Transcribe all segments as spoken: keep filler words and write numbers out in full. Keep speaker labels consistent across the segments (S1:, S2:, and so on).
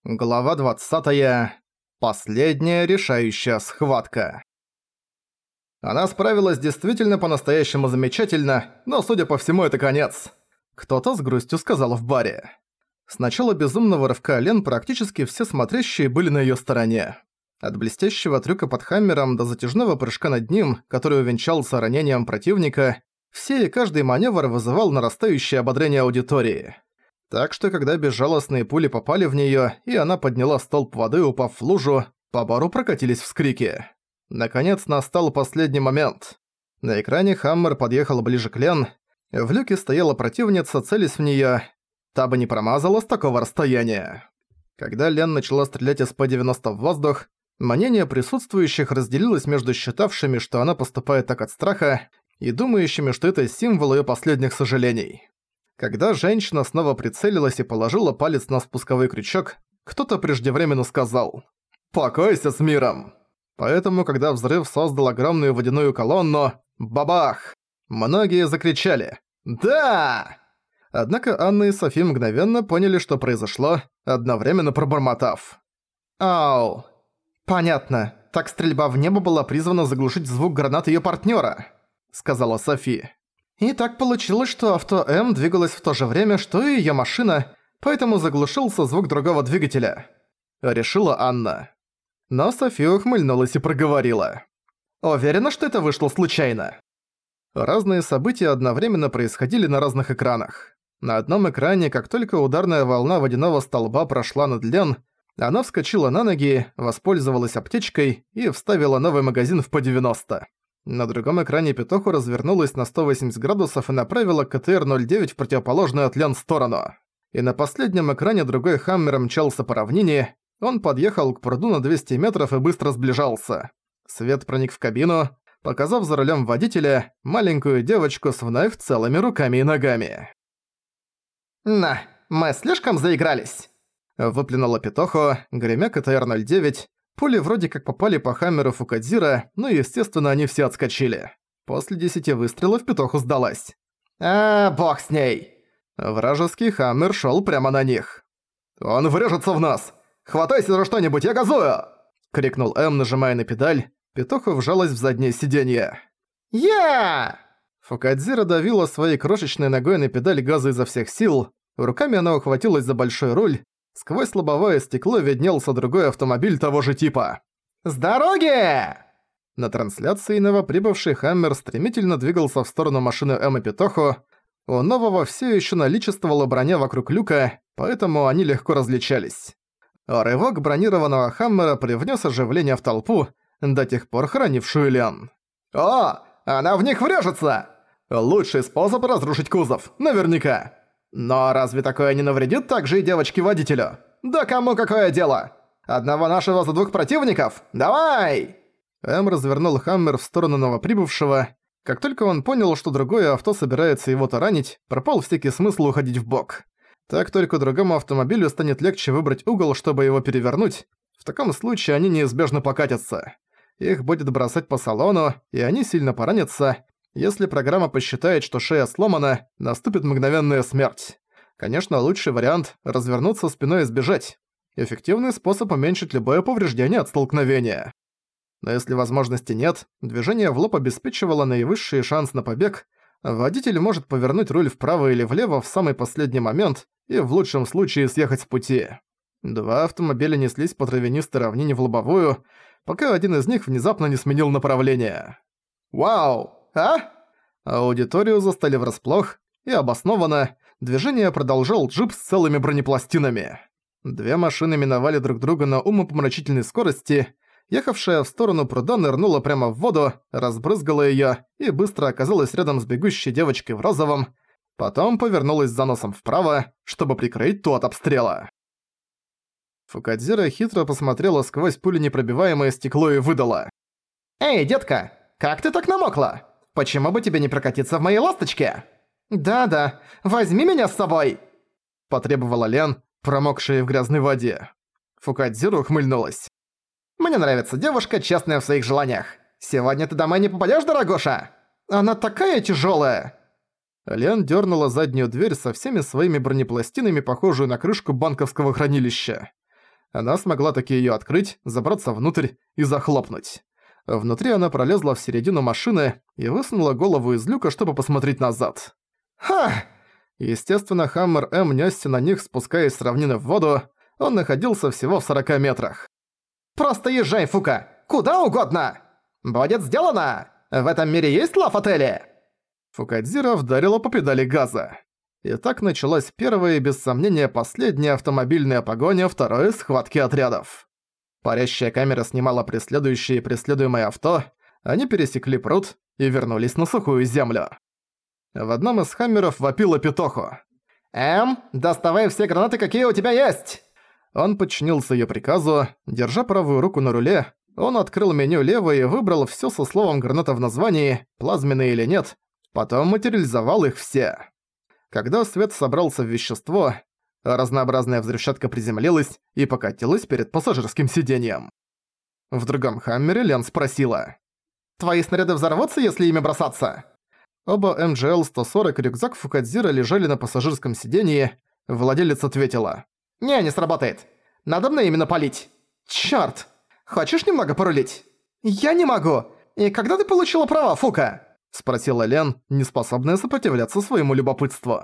S1: Глава двадцатая. Последняя решающая схватка. Она справилась действительно по-настоящему замечательно, но, судя по всему, это конец. Кто-то с грустью сказал в баре. С начала безумного рывка Лен практически все смотрящие были на её стороне. От блестящего трюка под Хаммером до затяжного прыжка над ним, который увенчался ранением противника, все и каждый маневр вызывал нарастающее ободрение аудитории. Так что, когда безжалостные пули попали в неё, и она подняла столб воды, упав в лужу, по бару прокатились вскрики. Наконец настал последний момент. На экране Хаммер подъехал ближе к Лен. В люке стояла противница, целясь в неё. Та бы не промазала с такого расстояния. Когда Лен начала стрелять из Пэ девяносто в воздух, мнение присутствующих разделилось между считавшими, что она поступает так от страха, и думающими, что это символ её последних сожалений. Когда женщина снова прицелилась и положила палец на спусковой крючок, кто-то преждевременно сказал «Покойся с миром!». Поэтому, когда взрыв создал огромную водяную колонну, бабах! Многие закричали «Да!». Однако Анна и Софи мгновенно поняли, что произошло, одновременно пробормотав «Ау! Понятно, так стрельба в небо была призвана заглушить звук гранат её партнёра», — сказала Софи. И так получилось, что авто М двигалось в то же время, что и её машина, поэтому заглушился звук другого двигателя. Решила Анна. Но София ухмыльнулась и проговорила. Уверена, что это вышло случайно. Разные события одновременно происходили на разных экранах. На одном экране, как только ударная волна водяного столба прошла над Лен, она вскочила на ноги, воспользовалась аптечкой и вставила новый магазин в Пэ девяносто. На другом экране Петоху развернулась на сто восемьдесят градусов и направила Ка Тэ Эр ноль девять в противоположную от Лен сторону. И на последнем экране другой Хаммер мчался по равнине, он подъехал к пруду на двести метров и быстро сближался. Свет проник в кабину, показав за рулем водителя маленькую девочку с вновь целыми руками и ногами. «На, мы слишком заигрались!» Выплюнула Петоху, гремя Ка Тэ Эр ноль девять. Пули вроде как попали по Хаммеру Фукадзира, но, естественно, они все отскочили. После десяти выстрелов Петоху сдалась. «А, бог с ней!» Вражеский Хаммер шёл прямо на них. «Он врежется в нас! Хватайся за что-нибудь, я газую!» — крикнул М, нажимая на педаль. Петоху вжалась в заднее сиденье. «Я!» Фукадзира давила своей крошечной ногой на педаль газа изо всех сил. Руками она ухватилась за большой руль. Сквозь лобовое стекло виднелся другой автомобиль того же типа. «С дороги!» На трансляции новоприбывший Хаммер стремительно двигался в сторону машины М и Петоху. У нового все еще наличествовала броня вокруг люка, поэтому они легко различались. Рывок бронированного Хаммера привнес оживление в толпу, до тех пор хранившую Лен. «О, она в них врежется! Лучший способ разрушить кузов, наверняка!» «Но разве такое не навредит также и девочке-водителю? Да кому какое дело? Одного нашего за двух противников? Давай!» М развернул Хаммер в сторону новоприбывшего. Как только он понял, что другое авто собирается его таранить, пропал всякий смысл уходить вбок. Так только другому автомобилю станет легче выбрать угол, чтобы его перевернуть. В таком случае они неизбежно покатятся. Их будет бросать по салону, и они сильно поранятся. Если программа посчитает, что шея сломана, наступит мгновенная смерть. Конечно, лучший вариант – развернуться спиной и сбежать. Эффективный способ уменьшить любое повреждение от столкновения. Но если возможности нет, движение в лоб обеспечивало наивысший шанс на побег, водитель может повернуть руль вправо или влево в самый последний момент и в лучшем случае съехать с пути. Два автомобиля неслись по травянистой равнине в лобовую, пока один из них внезапно не сменил направление. «Вау! А?» Аудиторию застали врасплох, и обоснованно движение продолжал джип с целыми бронепластинами. Две машины миновали друг друга на умопомрачительной скорости. Ехавшая в сторону пруда нырнула прямо в воду, разбрызгала её и быстро оказалась рядом с бегущей девочкой в розовом, потом повернулась за носом вправо, чтобы прикрыть ту от обстрела. Фукадзира хитро посмотрела сквозь пуленепробиваемое стекло и выдала. «Эй, детка, как ты так намокла? Почему бы тебе не прокатиться в моей ласточке?» «Да-да, возьми меня с собой!» потребовала Лен, промокшая в грязной воде. Фукадзира ухмыльнулась. «Мне нравится девушка, честная в своих желаниях. Сегодня ты домой не попадёшь, дорогуша? Она такая тяжёлая!» Лен дернула заднюю дверь со всеми своими бронепластинами, похожую на крышку банковского хранилища. Она смогла таки её открыть, забраться внутрь и захлопнуть. Внутри она пролезла в середину машины и высунула голову из люка, чтобы посмотреть назад. «Ха!» Естественно, Хаммер М нёсся на них, спускаясь с равнины в воду. Он находился всего в сорока метрах. «Просто езжай, Фука! Куда угодно! Будет сделано! В этом мире есть лав-отели!» Фукадзира вдарила по педали газа. И так началась первая и, без сомнения, последняя автомобильная погоня второй схватки отрядов. Парящая камера снимала преследующие и преследуемое авто, они пересекли пруд и вернулись на сухую землю. В одном из хаммеров вопила Петохо. «Эм, доставай все гранаты, какие у тебя есть!» Он подчинился её приказу. Держа правую руку на руле, он открыл меню левой и выбрал всё со словом граната в названии, плазменные или нет, потом материализовал их все. Когда свет собрался в вещество, разнообразная взрывчатка приземлилась и покатилась перед пассажирским сиденьем. В другом хаммере Лен спросила: «Твои снаряды взорвутся, если ими бросаться?» Оба эм джи эл сто сорок и рюкзак Фукадзира лежали на пассажирском сиденье. Владелец ответила: «Не, не сработает. Надо мне именно палить. Чёрт! Хочешь немного порулить?» «Я не могу. И когда ты получила права, Фука?» Спросила Лен, неспособная сопротивляться своему любопытству.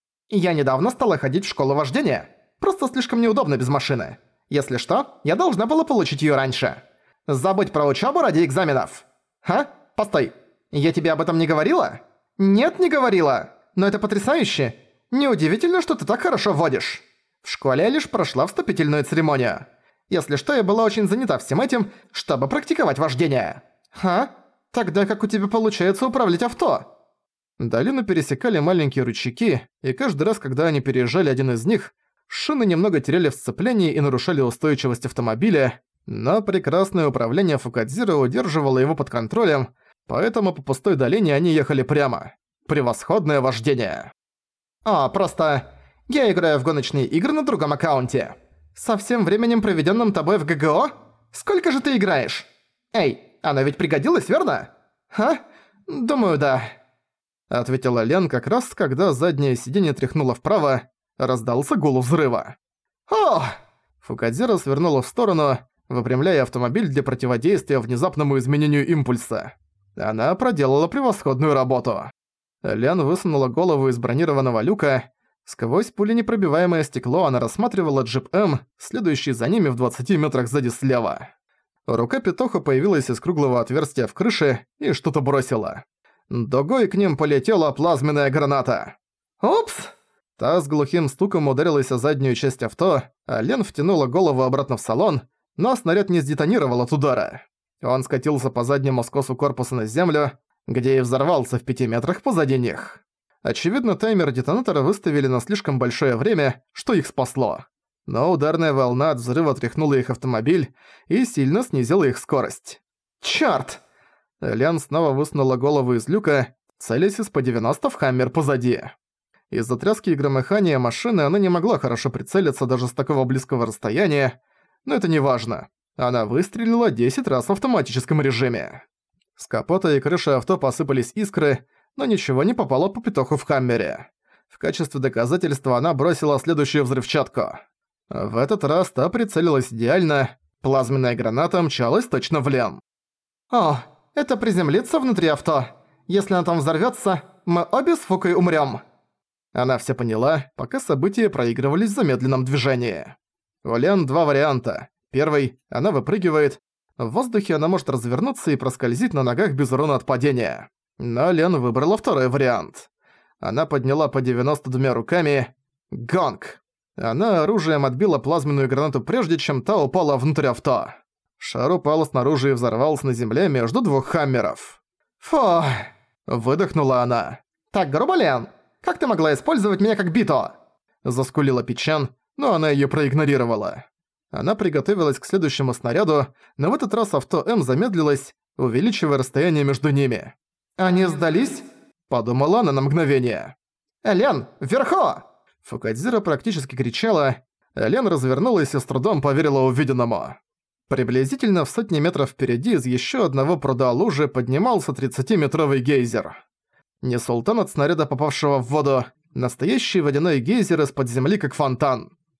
S1: «Я недавно стала ходить в школу вождения. Просто слишком неудобно без машины. Если что, я должна была получить её раньше. Забудь про учёбу ради экзаменов». «Ха? Постой. Я тебе об этом не говорила?» «Нет, не говорила. Но это потрясающе. Неудивительно, что ты так хорошо водишь. В школе я лишь прошла вступительную церемонию. Если что, я была очень занята всем этим, чтобы практиковать вождение». «Ха? Тогда как у тебя получается управлять авто?» Долину пересекали маленькие ручейки, и каждый раз, когда они переезжали один из них, шины немного теряли в сцеплении и нарушали устойчивость автомобиля, но прекрасное управление Фукадзира удерживало его под контролем, поэтому по пустой долине они ехали прямо. Превосходное вождение. «О, просто... я играю в гоночные игры на другом аккаунте. Со всем временем, проведенным тобой в гэ гэ о? Сколько же ты играешь? Эй, оно ведь пригодилось, верно? Ха? Думаю, да», — ответила Лен как раз, когда заднее сиденье тряхнуло вправо, раздался гул взрыва. «О!» Фукадзира свернула в сторону, выпрямляя автомобиль для противодействия внезапному изменению импульса. Она проделала превосходную работу. Лен высунула голову из бронированного люка. Сквозь пуленепробиваемое стекло она рассматривала джип М, следующий за ними в двадцати метрах сзади слева. Рука Петоха появилась из круглого отверстия в крыше и что-то бросила. Дугой к ним полетела плазменная граната. «Упс!» Та с глухим стуком ударилась о заднюю часть авто, а Лен втянула голову обратно в салон, но снаряд не сдетонировал от удара. Он скатился по заднему скосу корпуса на землю, где и взорвался в пяти метрах позади них. Очевидно, таймер детонатора выставили на слишком большое время, что их спасло. Но ударная волна от взрыва тряхнула их автомобиль и сильно снизила их скорость. «Чёрт!» Лен снова высунула голову из люка, целясь из по девяносто в хаммер позади. Из-за тряски и громыхания машины она не могла хорошо прицелиться даже с такого близкого расстояния, но это не важно. Она выстрелила десять раз в автоматическом режиме. С капота и крыши авто посыпались искры, но ничего не попало по Петоху в хаммере. В качестве доказательства она бросила следующую взрывчатку. В этот раз та прицелилась идеально, плазменная граната мчалась точно в Лен. «О, это приземлится внутри авто. Если она там взорвётся, мы обе с Фукой умрём». Она всё поняла, пока события проигрывались в замедленном движении. У Лен два варианта. Первый – она выпрыгивает. В воздухе она может развернуться и проскользить на ногах без урона от падения. Но Лен выбрала второй вариант. Она подняла по девяносто двумя руками гонг. Она оружием отбила плазменную гранату прежде, чем та упала внутрь авто. Шар упал снаружи и взорвался на земле между двух хаммеров. «Фу!» – выдохнула она. «Так грубо, Лен? Как ты могла использовать меня как бито?» Заскулила Пичан, но она её проигнорировала. Она приготовилась к следующему снаряду, но в этот раз авто М замедлилось, увеличивая расстояние между ними. «Они сдались?» – подумала она на мгновение. «Лен, вверху!» Фукадзира практически кричала. Лен развернулась и с трудом поверила увиденному. Приблизительно в сотне метров впереди из ещё одного пруда лужи поднимался тридцатиметровый гейзер. Не султан от снаряда, попавшего в воду, настоящий водяной гейзер из-под земли как фонтан.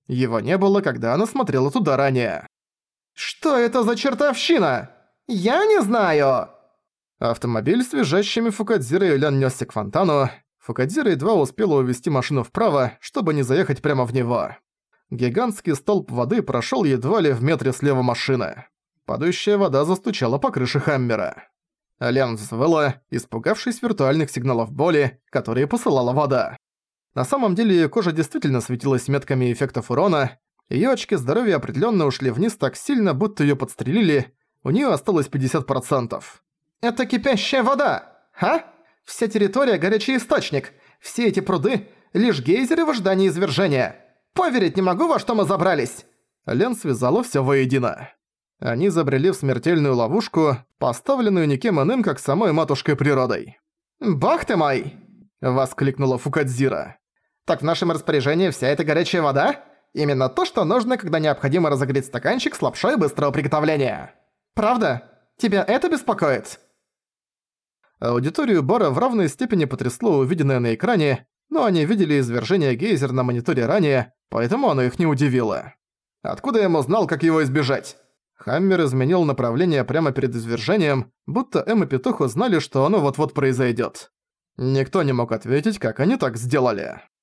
S1: Его не было, когда она смотрела туда ранее. «Что это за чертовщина? Я не знаю!» Автомобиль с визжащими Фукадзирой и Элян нёсся к фонтану. Фукадзира едва успела увести машину вправо, чтобы не заехать прямо в него. Гигантский столб воды прошёл едва ли в метре слева машины. Падающая вода застучала по крыше Хаммера. Элян взвыла, испугавшись виртуальных сигналов боли, которые посылала вода. На самом деле её кожа действительно светилась метками эффектов урона, её очки здоровья определённо ушли вниз так сильно, будто её подстрелили, у неё осталось пятьдесят процентов. «Это кипящая вода! А? Вся территория – горячий источник, все эти пруды – лишь гейзеры в ожидании извержения. Поверить не могу, во что мы забрались!» Лен связала всё воедино. Они забрели в смертельную ловушку, поставленную никем иным, как самой матушкой природой. «Бах ты мой!» – воскликнула Фукадзира. «Так в нашем распоряжении вся эта горячая вода? Именно то, что нужно, когда необходимо разогреть стаканчик с лапшой быстрого приготовления. Правда? Тебя это беспокоит?» Аудиторию бара в равной степени потрясло увиденное на экране, но они видели извержение гейзера на мониторе ранее, поэтому оно их не удивило. Откуда я ему знал, как его избежать? Хаммер изменил направление прямо перед извержением, будто Эм и Петух знали, что оно вот-вот произойдет. Никто не мог ответить, как они так сделали.